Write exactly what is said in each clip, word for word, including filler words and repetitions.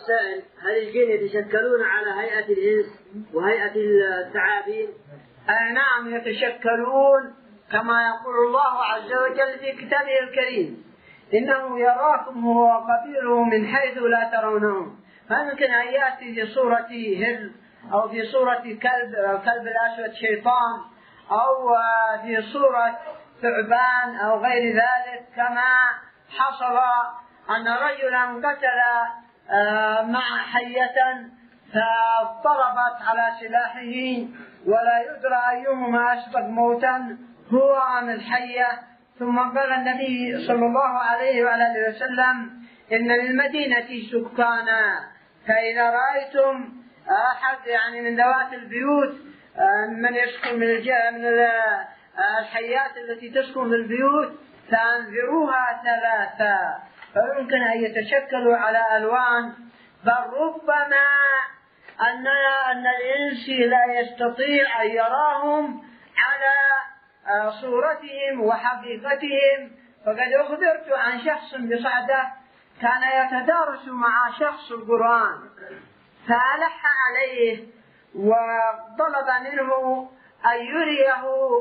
السائل: هل الجن يتشكلون على هيئة الإنس وهيئة الثعابين؟ آه نعم يتشكلون كما يقول الله عز وجل في كتابه الكريم: إنه يراكم هو وقبيله من حيث لا ترونهم. فممكن أن يأتي في صورة هل أو في صورة كلب الكلب الأسود شيطان، أو في صورة ثعبان أو غير ذلك، كما حصل أن رجلا قتل مع حية فضربت على سلاحه ولا يدرى أيهما أسبق موتا، هو أم الحية. ثم قال النبي صلى الله عليه وآله وسلم: إن للمدينة سكانا، فإذا رأيتم أحد يعني من ذوات البيوت من يسكن من الحيات التي تسكن في البيوت فأنذروها ثلاثة. فيمكن أن يتشكلوا على ألوان، بل ربما أن أن الإنس لا يستطيع أن يراهم على صورتهم وحقيقتهم. فقد أخبرت عن شخص بصعدة كان يتدارس مع شخص القرآن، فألح عليه وطلب منه أن يريه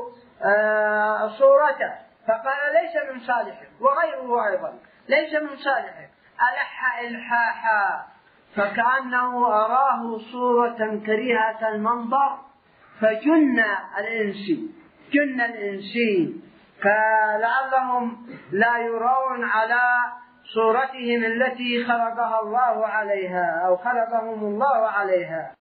صورته، فقال: ليس من صالحه، وغيره أيضا ليس من صالحه. ألح إلحاحا، فكأنه أراه صورة كريهة المنظر، فجن الإنسي جن الإنسي فلعلهم لا يرون على صورتهم التي خلقها الله عليها أو خلقهم الله عليها.